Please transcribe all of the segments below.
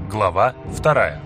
Глава 2.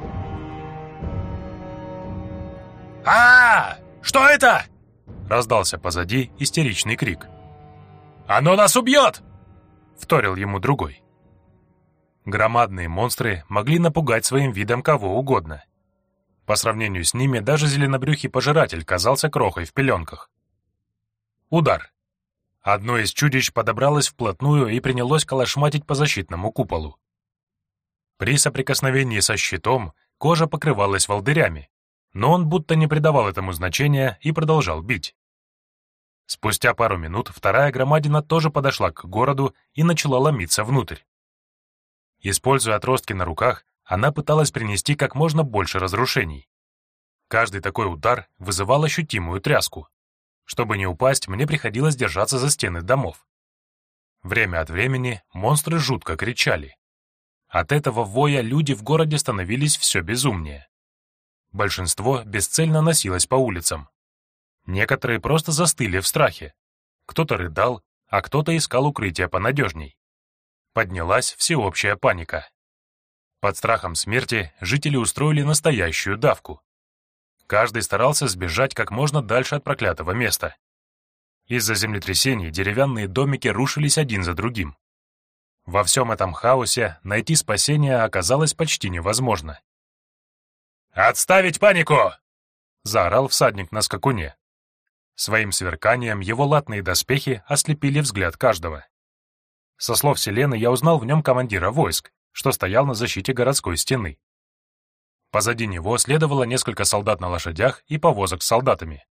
Что это?» — раздался позади истеричный крик. «Оно нас убьет!» — вторил ему другой. Громадные монстры могли напугать своим видом кого угодно. По сравнению с ними даже зеленобрюхий пожиратель казался крохой в пеленках. Удар. Одно из чудищ подобралось вплотную и принялось колошматить по защитному куполу. При соприкосновении со щитом кожа покрывалась волдырями, но он будто не придавал этому значения и продолжал бить. Спустя пару минут вторая громадина тоже подошла к городу и начала ломиться внутрь. Используя отростки на руках, она пыталась принести как можно больше разрушений. Каждый такой удар вызывал ощутимую тряску. Чтобы не упасть, мне приходилось держаться за стены домов. Время от времени монстры жутко кричали. От этого воя люди в городе становились все безумнее. Большинство бесцельно носилось по улицам. Некоторые просто застыли в страхе. Кто-то рыдал, а кто-то искал укрытие понадежней. Поднялась всеобщая паника. Под страхом смерти жители устроили настоящую давку. Каждый старался сбежать как можно дальше от проклятого места. Из-за землетрясений деревянные домики рушились один за другим. Во всем этом хаосе найти спасение оказалось почти невозможно. «Отставить панику!» — заорал всадник на скакуне. Своим сверканием его латные доспехи ослепили взгляд каждого. Со слов Селены я узнал в нем командира войск, что стоял на защите городской стены. Позади него следовало несколько солдат на лошадях и повозок с солдатами.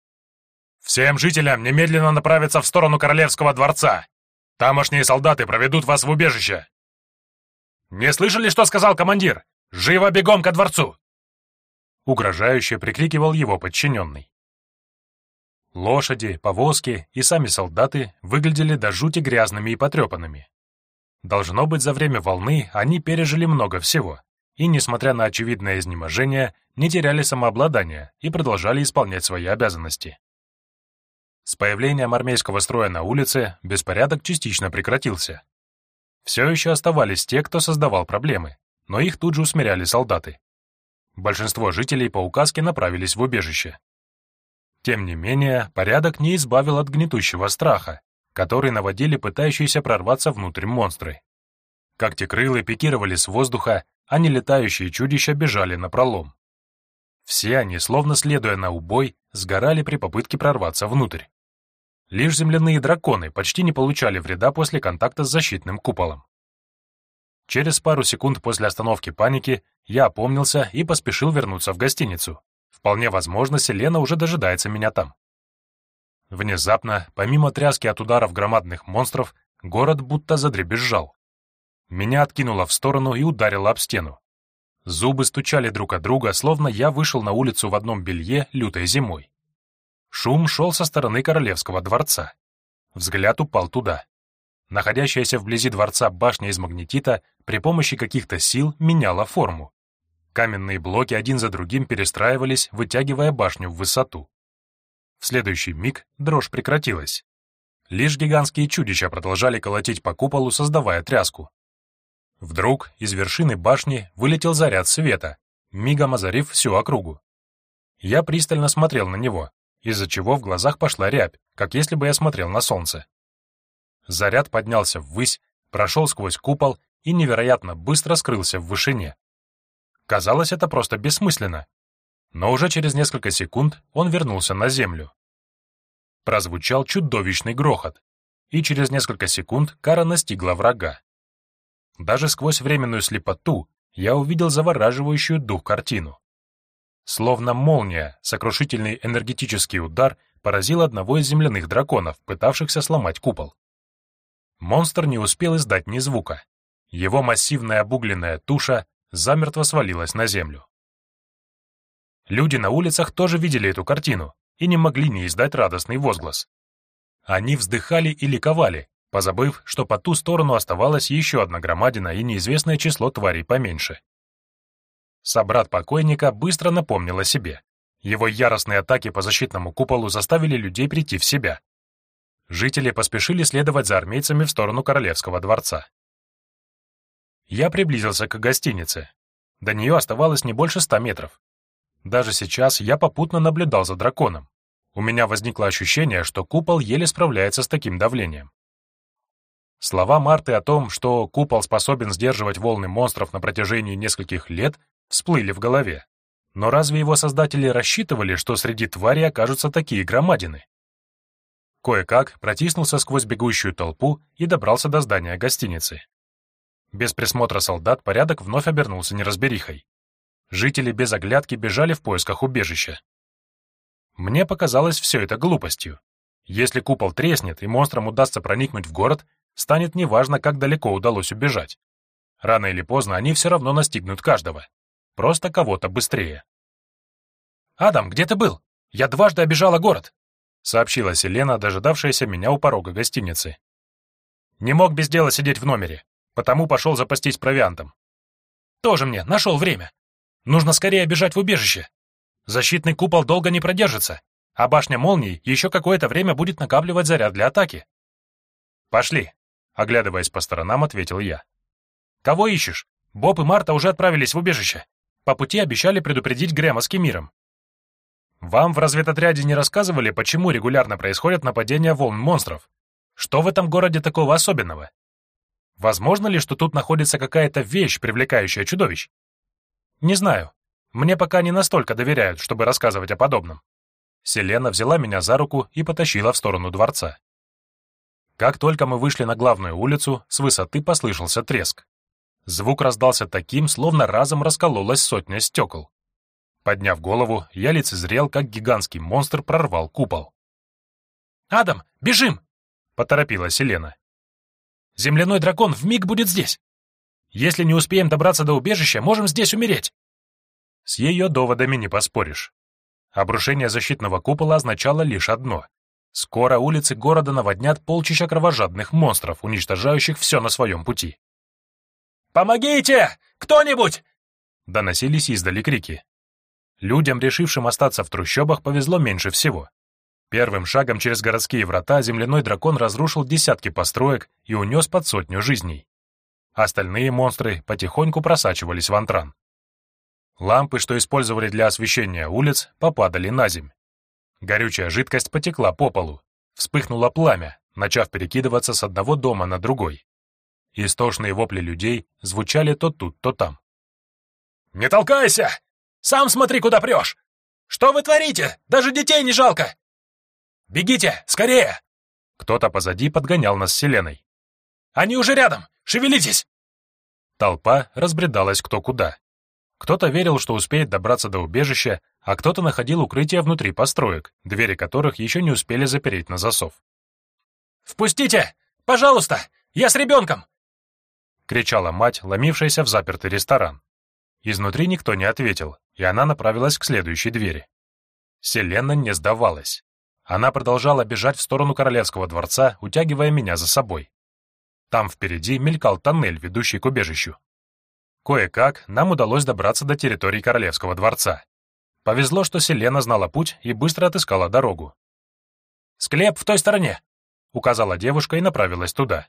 «Всем жителям немедленно направиться в сторону Королевского дворца! Тамошние солдаты проведут вас в убежище!» «Не слышали, что сказал командир? Живо бегом ко дворцу!» Угрожающе прикрикивал его подчиненный. Лошади, повозки и сами солдаты выглядели до жути грязными и потрепанными. Должно быть, за время волны они пережили много всего, и, несмотря на очевидное изнеможение, не теряли самообладания и продолжали исполнять свои обязанности. С появлением армейского строя на улице беспорядок частично прекратился. Все еще оставались те, кто создавал проблемы, но их тут же усмиряли солдаты. Большинство жителей по указке направились в убежище. Тем не менее, порядок не избавил от гнетущего страха, который наводили пытающиеся прорваться внутрь монстры. Когтекрылы пикировали с воздуха, а нелетающие чудища бежали напролом. Все они, словно следуя на убой, сгорали при попытке прорваться внутрь. Лишь земляные драконы почти не получали вреда после контакта с защитным куполом. Через пару секунд после остановки паники я опомнился и поспешил вернуться в гостиницу. Вполне возможно, Селена уже дожидается меня там. Внезапно, помимо тряски от ударов громадных монстров, город будто задребезжал. Меня откинуло в сторону и ударило об стену. Зубы стучали друг от друга, словно я вышел на улицу в одном белье лютой зимой. Шум шел со стороны Королевского дворца. Взгляд упал туда. Находящаяся вблизи дворца башня из магнетита при помощи каких-то сил меняла форму. Каменные блоки один за другим перестраивались, вытягивая башню в высоту. В следующий миг дрожь прекратилась. Лишь гигантские чудища продолжали колотить по куполу, создавая тряску. Вдруг из вершины башни вылетел заряд света, мигом озарив всю округу. Я пристально смотрел на него, из-за чего в глазах пошла рябь, как если бы я смотрел на солнце. Заряд поднялся ввысь, прошел сквозь купол и невероятно быстро скрылся в вышине. Казалось, это просто бессмысленно. Но уже через несколько секунд он вернулся на землю. Прозвучал чудовищный грохот, и через несколько секунд кара настигла врага. Даже сквозь временную слепоту я увидел завораживающую дух картину. Словно молния, сокрушительный энергетический удар поразил одного из земляных драконов, пытавшихся сломать купол. Монстр не успел издать ни звука. Его массивная обугленная туша замертво свалилась на землю. Люди на улицах тоже видели эту картину и не могли не издать радостный возглас. Они вздыхали и ликовали, позабыв, что по ту сторону оставалась еще одна громадина и неизвестное число тварей поменьше. Собрат покойника быстро напомнил о себе. Его яростные атаки по защитному куполу заставили людей прийти в себя. Жители поспешили следовать за армейцами в сторону Королевского дворца. Я приблизился к гостинице. До нее оставалось не больше 100 метров. Даже сейчас я попутно наблюдал за драконом. У меня возникло ощущение, что купол еле справляется с таким давлением. Слова Марты о том, что купол способен сдерживать волны монстров на протяжении нескольких лет, всплыли в голове. Но разве его создатели рассчитывали, что среди тварей окажутся такие громадины? Кое-как протиснулся сквозь бегущую толпу и добрался до здания гостиницы. Без присмотра солдат порядок вновь обернулся неразберихой. Жители без оглядки бежали в поисках убежища. Мне показалось все это глупостью. Если купол треснет и монстрам удастся проникнуть в город, станет неважно, как далеко удалось убежать. Рано или поздно они все равно настигнут каждого. Просто кого-то быстрее. «Адам, где ты был? Я дважды обежала город», — сообщила Селена, дожидавшаяся меня у порога гостиницы. «Не мог без дела сидеть в номере, потому пошел запастись провиантом. Тоже мне, нашел время. Нужно скорее бежать в убежище. Защитный купол долго не продержится, а башня молний еще какое-то время будет накапливать заряд для атаки». «Пошли», — оглядываясь по сторонам, ответил я. «Кого ищешь? Боб и Марта уже отправились в убежище. По пути обещали предупредить Грэма с Кемиром». «Вам в разведотряде не рассказывали, почему регулярно происходят нападения волн монстров? Что в этом городе такого особенного? Возможно ли, что тут находится какая-то вещь, привлекающая чудовищ? Не знаю. Мне пока не настолько доверяют, чтобы рассказывать о подобном». Селена взяла меня за руку и потащила в сторону дворца. Как только мы вышли на главную улицу, с высоты послышался треск. Звук раздался таким, словно разом раскололась сотня стекол. Подняв голову, я лицезрел, как гигантский монстр прорвал купол. «Адам, бежим!» — поторопила Селена. «Земляной дракон вмиг будет здесь. Если не успеем добраться до убежища, можем здесь умереть». С ее доводами не поспоришь. Обрушение защитного купола означало лишь одно. Скоро улицы города наводнят полчища кровожадных монстров, уничтожающих все на своем пути. «Помогите! Кто-нибудь!» — доносились издали крики. Людям, решившим остаться в трущобах, повезло меньше всего. Первым шагом через городские врата земляной дракон разрушил десятки построек и унес под 100 жизней. Остальные монстры потихоньку просачивались в Антран. Лампы, что использовали для освещения улиц, попадали на земь. Горючая жидкость потекла по полу. Вспыхнуло пламя, начав перекидываться с одного дома на другой. Истошные вопли людей звучали то тут, то там. «Не толкайся! Сам смотри, куда прешь! Что вы творите? Даже детей не жалко! Бегите, скорее!» Кто-то позади подгонял нас с Селеной. «Они уже рядом! Шевелитесь!» Толпа разбредалась кто куда. Кто-то верил, что успеет добраться до убежища, а кто-то находил укрытие внутри построек, двери которых еще не успели запереть на засов. «Впустите! Пожалуйста! Я с ребенком!» — кричала мать, ломившаяся в запертый ресторан. Изнутри никто не ответил, и она направилась к следующей двери. Селена не сдавалась. Она продолжала бежать в сторону Королевского дворца, утягивая меня за собой. Там впереди мелькал тоннель, ведущий к убежищу. Кое-как нам удалось добраться до территории Королевского дворца. Повезло, что Селена знала путь и быстро отыскала дорогу. «Склеп в той стороне!» — указала девушка и направилась туда.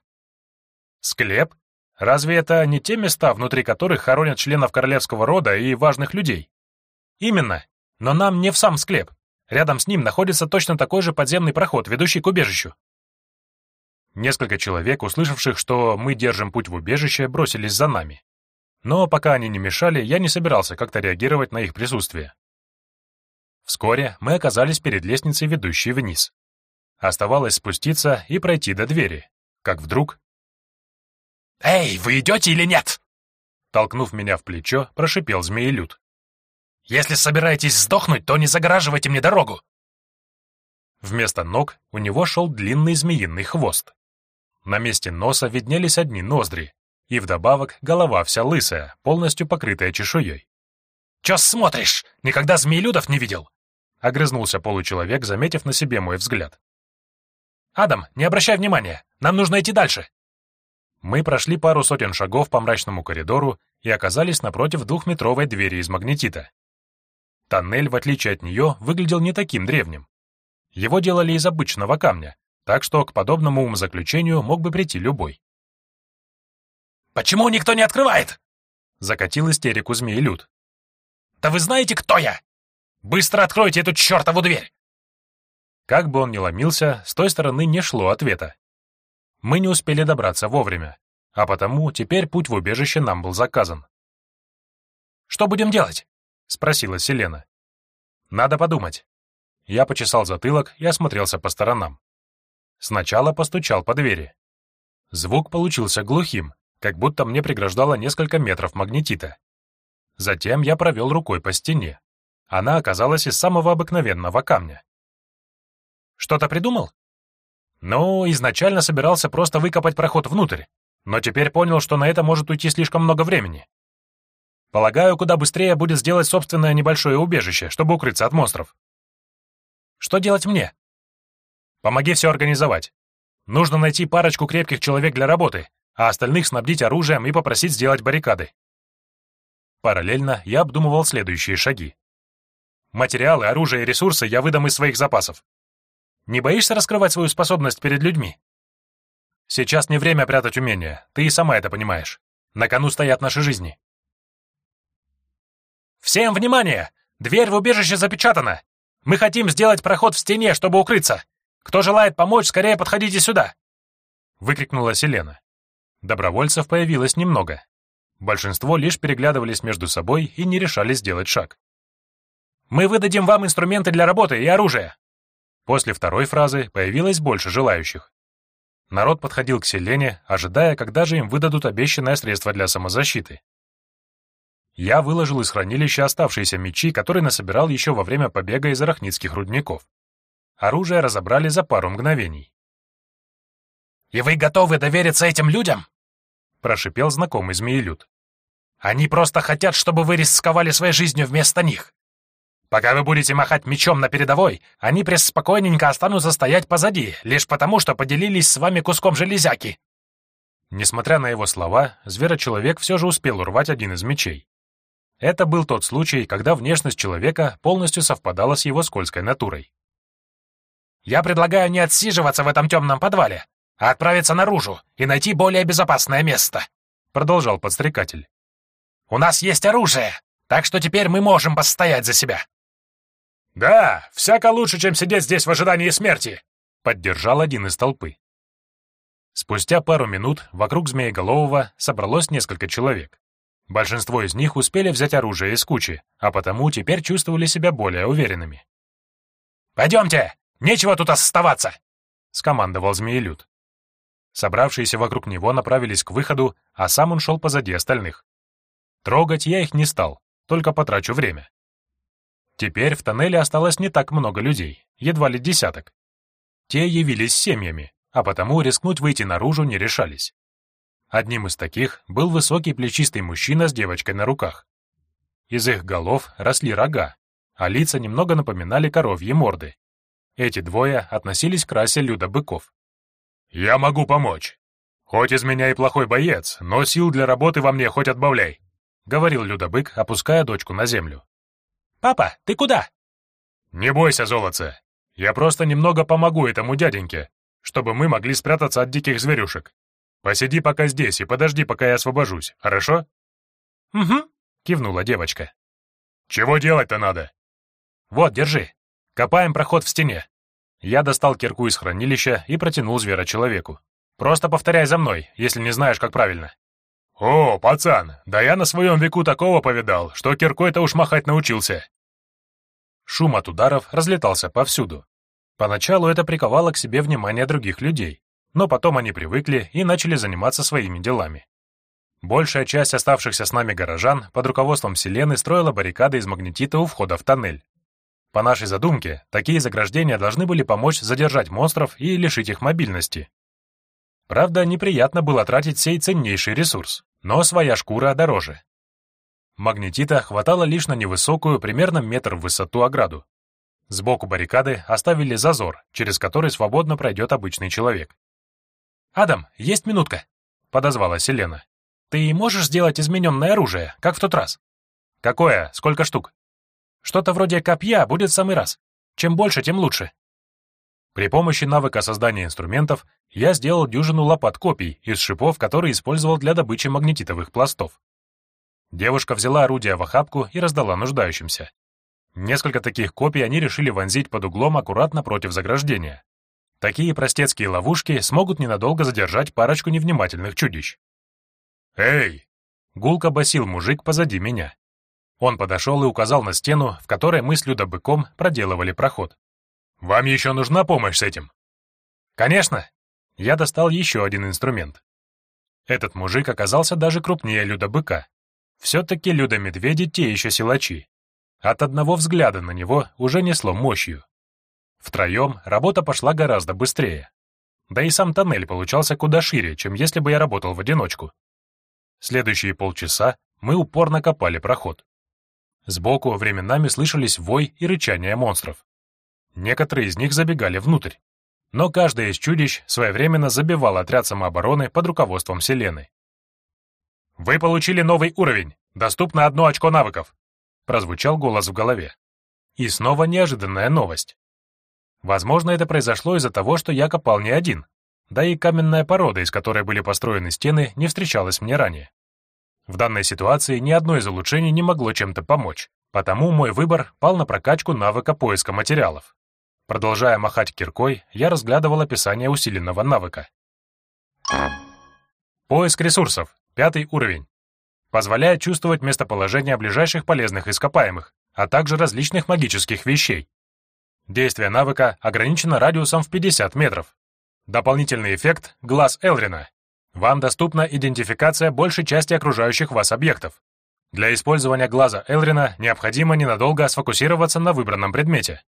«Склеп? Разве это не те места, внутри которых хоронят членов королевского рода и важных людей?» «Именно, но нам не в сам склеп. Рядом с ним находится точно такой же подземный проход, ведущий к убежищу». Несколько человек, услышавших, что мы держим путь в убежище, бросились за нами. Но пока они не мешали, я не собирался как-то реагировать на их присутствие. Вскоре мы оказались перед лестницей, ведущей вниз. Оставалось спуститься и пройти до двери, как вдруг... «Эй, вы идете или нет?» Толкнув меня в плечо, прошипел змеелюд. «Если собираетесь сдохнуть, то не загораживайте мне дорогу!» Вместо ног у него шел длинный змеиный хвост. На месте носа виднелись одни ноздри, и вдобавок голова вся лысая, полностью покрытая чешуей. «Чё смотришь? Никогда змеелюдов не видел?» — огрызнулся получеловек, заметив на себе мой взгляд. «Адам, не обращай внимания, нам нужно идти дальше!» Мы прошли пару сотен шагов по мрачному коридору и оказались напротив 2-метровой двери из магнетита. Тоннель, в отличие от нее, выглядел не таким древним. Его делали из обычного камня, так что к подобному умозаключению мог бы прийти любой. Почему никто не открывает?» Закатил истерику Змеелюд. «Да вы знаете, кто я? Быстро откройте эту чертову дверь!» Как бы он ни ломился, с той стороны не шло ответа. Мы не успели добраться вовремя, а потому теперь путь в убежище нам был заказан. «Что будем делать?» — спросила Селена. «Надо подумать». Я почесал затылок и осмотрелся по сторонам. Сначала постучал по двери. Звук получился глухим, как будто мне преграждало несколько метров магнетита. Затем я провел рукой по стене. Она оказалась из самого обыкновенного камня. «Что-то придумал?» Ну, изначально собирался просто выкопать проход внутрь, но теперь понял, что на это может уйти слишком много времени. Полагаю, куда быстрее будет сделать собственное небольшое убежище, чтобы укрыться от монстров. Что делать мне? Помоги все организовать. Нужно найти парочку крепких человек для работы, а остальных снабдить оружием и попросить сделать баррикады. Параллельно я обдумывал следующие шаги. Материалы, оружие и ресурсы я выдам из своих запасов. Не боишься раскрывать свою способность перед людьми? Сейчас не время прятать умения, ты и сама это понимаешь. На кону стоят наши жизни. «Всем внимание! Дверь в убежище запечатана! Мы хотим сделать проход в стене, чтобы укрыться! Кто желает помочь, скорее подходите сюда!» Выкрикнула Селена. Добровольцев появилось немного. Большинство лишь переглядывались между собой и не решались сделать шаг. «Мы выдадим вам инструменты для работы и оружие!» После второй фразы появилось больше желающих. Народ подходил к Селене, ожидая, когда же им выдадут обещанное средство для самозащиты. Я выложил из хранилища оставшиеся мечи, которые насобирал еще во время побега из арахнитских рудников. Оружие разобрали за пару мгновений. «И вы готовы довериться этим людям?» — прошипел знакомый Змеелюд. «Они просто хотят, чтобы вы рисковали своей жизнью вместо них. Пока вы будете махать мечом на передовой, они преспокойненько останутся стоять позади, лишь потому, что поделились с вами куском железяки». Несмотря на его слова, зверочеловек все же успел урвать один из мечей. Это был тот случай, когда внешность человека полностью совпадала с его скользкой натурой. «Я предлагаю не отсиживаться в этом темном подвале, а отправиться наружу и найти более безопасное место», — продолжал подстрекатель. «У нас есть оружие, так что теперь мы можем постоять за себя». «Да, всяко лучше, чем сидеть здесь в ожидании смерти», — поддержал один из толпы. Спустя пару минут вокруг Змееголового собралось несколько человек. Большинство из них успели взять оружие из кучи, а потому теперь чувствовали себя более уверенными. «Пойдемте! Нечего тут оставаться!» — скомандовал Змеелюд. Собравшиеся вокруг него направились к выходу, а сам он шел позади остальных. Трогать я их не стал, только потрачу время. Теперь в тоннеле осталось не так много людей, едва ли десяток. Те явились семьями, а потому рискнуть выйти наружу не решались. Одним из таких был высокий плечистый мужчина с девочкой на руках. Из их голов росли рога, а лица немного напоминали коровьи морды. Эти двое относились к расе людо-быков. «Я могу помочь. Хоть из меня и плохой боец, но сил для работы во мне хоть отбавляй», — говорил людо-бык, опуская дочку на землю. «Папа, ты куда?» «Не бойся, золотце. Я просто немного помогу этому дяденьке, чтобы мы могли спрятаться от диких зверюшек. Посиди пока здесь и подожди, пока я освобожусь, хорошо?» «Угу», — кивнула девочка. «Чего делать-то надо?» «Вот, держи. Копаем проход в стене». Я достал кирку из хранилища и протянул зверочеловеку. «Просто повторяй за мной, если не знаешь, как правильно». «О, пацан, да я на своем веку такого повидал, что киркой-то уж махать научился». Шум от ударов разлетался повсюду. Поначалу это приковало к себе внимание других людей, но потом они привыкли и начали заниматься своими делами. Большая часть оставшихся с нами горожан под руководством Селены строила баррикады из магнетита у входа в тоннель. По нашей задумке, такие заграждения должны были помочь задержать монстров и лишить их мобильности. Правда, неприятно было тратить сей ценнейший ресурс, но своя шкура дороже. Магнетита хватало лишь на невысокую, примерно метр в высоту ограду. Сбоку баррикады оставили зазор, через который свободно пройдет обычный человек. «Адам, есть минутка», — подозвала Селена. «Ты можешь сделать измененное оружие, как в тот раз?» «Какое? Сколько штук?» «Что-то вроде копья будет в самый раз. Чем больше, тем лучше». При помощи навыка создания инструментов я сделал дюжину лопат копий из шипов, которые использовал для добычи магнетитовых пластов. Девушка взяла орудие в охапку и раздала нуждающимся. Несколько таких копий они решили вонзить под углом аккуратно против заграждения. Такие простецкие ловушки смогут ненадолго задержать парочку невнимательных чудищ. «Эй!» — гулко басил мужик позади меня. Он подошел и указал на стену, в которой мы с Людо-быком проделывали проход. «Вам еще нужна помощь с этим?» «Конечно!» Я достал еще один инструмент. Этот мужик оказался даже крупнее Людо-быка. Все-таки Людо-медведи те еще силачи. От одного взгляда на него уже несло мощью. Втроем работа пошла гораздо быстрее. Да и сам тоннель получался куда шире, чем если бы я работал в одиночку. Следующие полчаса мы упорно копали проход. Сбоку временами слышались вой и рычание монстров. Некоторые из них забегали внутрь, но каждое из чудищ своевременно забивал отряд самообороны под руководством Селены. «Вы получили новый уровень! Доступно 1 очко навыков!» Прозвучал голос в голове. И снова неожиданная новость. Возможно, это произошло из-за того, что я копал не один, да и каменная порода, из которой были построены стены, не встречалась мне ранее. В данной ситуации ни одно из улучшений не могло чем-то помочь, потому мой выбор пал на прокачку навыка поиска материалов. Продолжая махать киркой, я разглядывал описание усиленного навыка. Поиск ресурсов, 5 уровень. Позволяет чувствовать местоположение ближайших полезных ископаемых, а также различных магических вещей. Действие навыка ограничено радиусом в 50 метров. Дополнительный эффект — глаз Элрина. Вам доступна идентификация большей части окружающих вас объектов. Для использования глаза Элрина необходимо ненадолго сфокусироваться на выбранном предмете.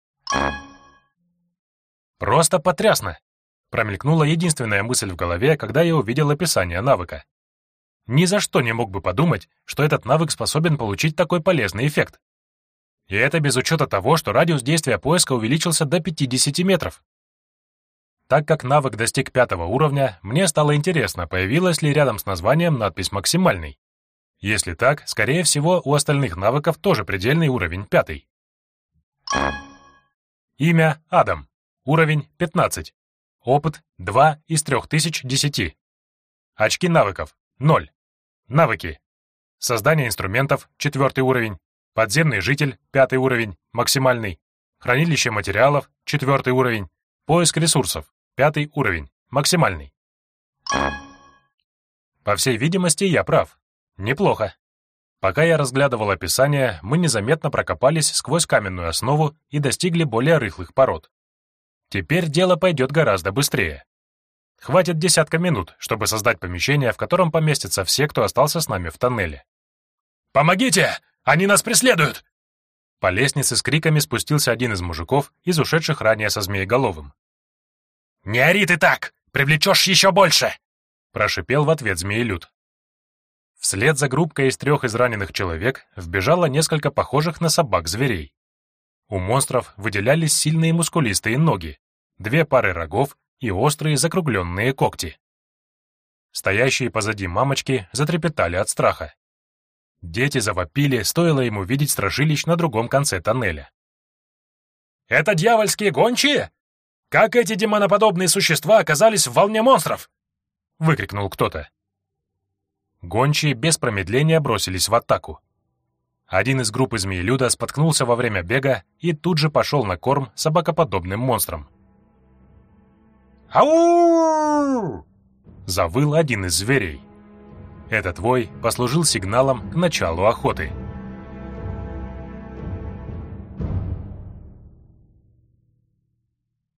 Просто потрясно! Промелькнула единственная мысль в голове, когда я увидел описание навыка. Ни за что не мог бы подумать, что этот навык способен получить такой полезный эффект. И это без учета того, что радиус действия поиска увеличился до 50 метров. Так как навык достиг 5 уровня, мне стало интересно, появилась ли рядом с названием надпись «Максимальный». Если так, скорее всего, у остальных навыков тоже предельный уровень 5. Имя — Адам. Уровень — 15. Опыт — 2 из 3010. Очки навыков — 0. Навыки. Создание инструментов — 4 уровень. Подземный житель — 5 уровень, максимальный. Хранилище материалов — 4 уровень. Поиск ресурсов — 5 уровень, максимальный. По всей видимости, я прав. Неплохо. Пока я разглядывал описание, мы незаметно прокопались сквозь каменную основу и достигли более рыхлых пород. Теперь дело пойдет гораздо быстрее. Хватит 10 минут, чтобы создать помещение, в котором поместятся все, кто остался с нами в тоннеле. «Помогите! Они нас преследуют!» По лестнице с криками спустился один из мужиков, из ушедших ранее со Змееголовым. «Не ори ты так! Привлечешь еще больше!» Прошипел в ответ Змеелюд. Вслед за группкой из 3 израненных человек вбежало несколько похожих на собак зверей. У монстров выделялись сильные мускулистые ноги, 2 пары рогов и острые закругленные когти. Стоящие позади мамочки затрепетали от страха. Дети завопили, стоило ему видеть страшилищ на другом конце тоннеля. «Это дьявольские гончие? Как эти демоноподобные существа оказались в волне монстров?» — выкрикнул кто-то. Гончие без промедления бросились в атаку. Один из группы Змеелюда споткнулся во время бега и тут же пошел на корм собакоподобным монстрам. «Ау!» — завыл один из зверей. Этот вой послужил сигналом к началу охоты.